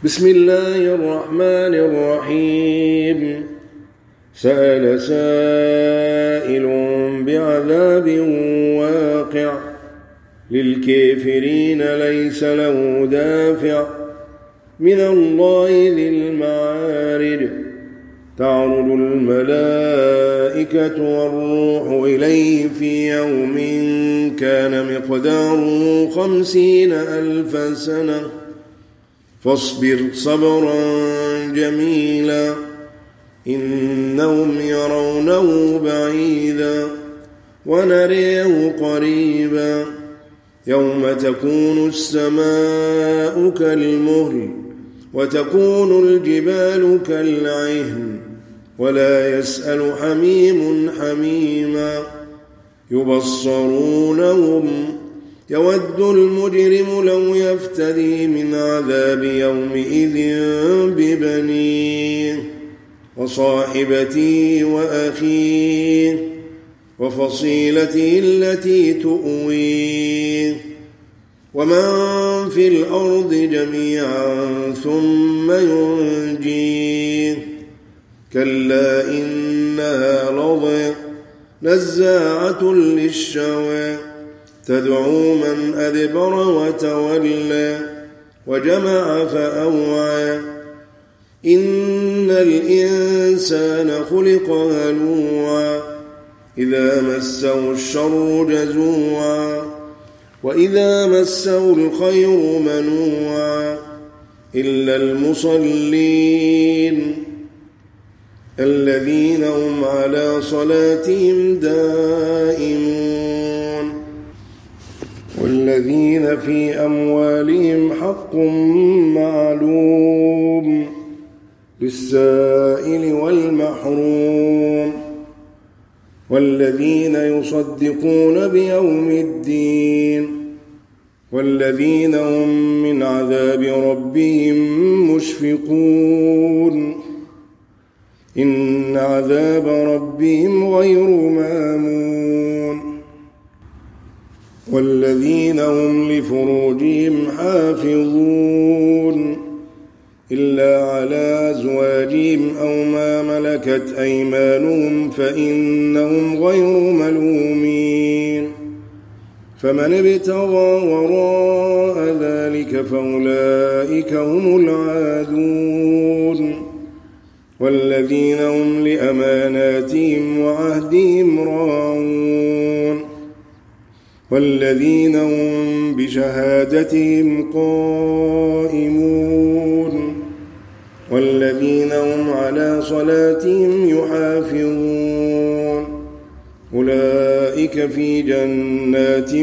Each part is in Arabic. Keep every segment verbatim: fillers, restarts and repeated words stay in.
بسم الله الرحمن الرحيم. سأل سائل بعذاب واقع للكافرين ليس له دافع من الله ذي المعارج. تعرج الملائكة والروح إليه في يوم كان مقداره خمسين ألف سنة فاصبر صبرا جميلا إنهم يرونه بعيدا ونريه قريبا يوم تكون السماء كالمهل وتكون الجبال كالعهن ولا يسأل حميم حميما يبصرونهم يود المجرم لو يفتدي من عذاب يومئذ ببنيه وصاحبته وأخيه وفصيلته التي تؤويه ومن في الأرض جميعا ثم ينجيه كلا إنها لظى نزاعة للشوى تدعو من أدبر وتولى وجمع فأوعى إن الإنسان خلق هلوعا إذا مسه الشر جزوعا وإذا مسه الخير منوعا إلا المصلين الذين هم على صلاتهم دائمون والذين في أموالهم حق معلوم للسائل والمحروم والذين يصدقون بيوم الدين والذين هم من عذاب ربهم مشفقون إن عذاب ربهم غير مامون والذين هم لفروجهم حافظون إلا على أزواجهم أو ما ملكت أيمانهم فإنهم غير ملومين فمن ابتغى وراء ذلك فأولئك هم العادون والذين هم لأماناتهم وعهدهم راعون والذين هم بشهادتهم قائمون والذين هم على صلاتهم يحافظون أولئك في جنات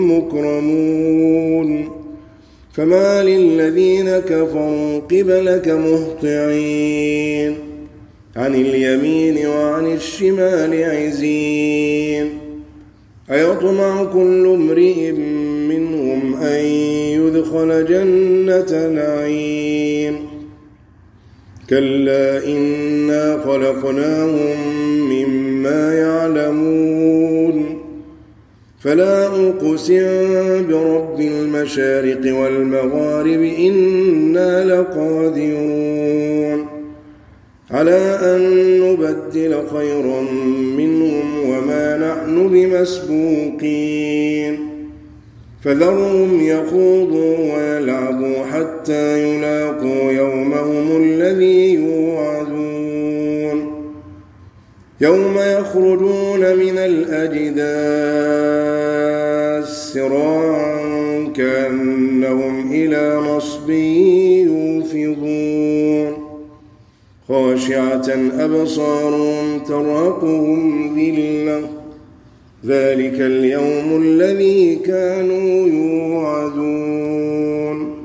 مكرمون فما للذين كفروا قبلك مهطعين عن اليمين وعن الشمال عزين أيطمع كل امرئ منهم أن يدخل جنة نعيم كلا إنا خلقناهم مما يعلمون فلا أقسم برب المشارق والمغارب إنا لقادرون على أن نبدل خيرا منهم وما نحن بمسبوقين فذرهم يخوضوا ويلعبوا حتى يلاقوا يومهم الذي يوعدون يوم يخرجون من الأجداث سراعا كأنهم إلى نصب يوفضون خاشعة أبصارهم ترهقهم ذلة ذلك اليوم الذي كانوا يوعدون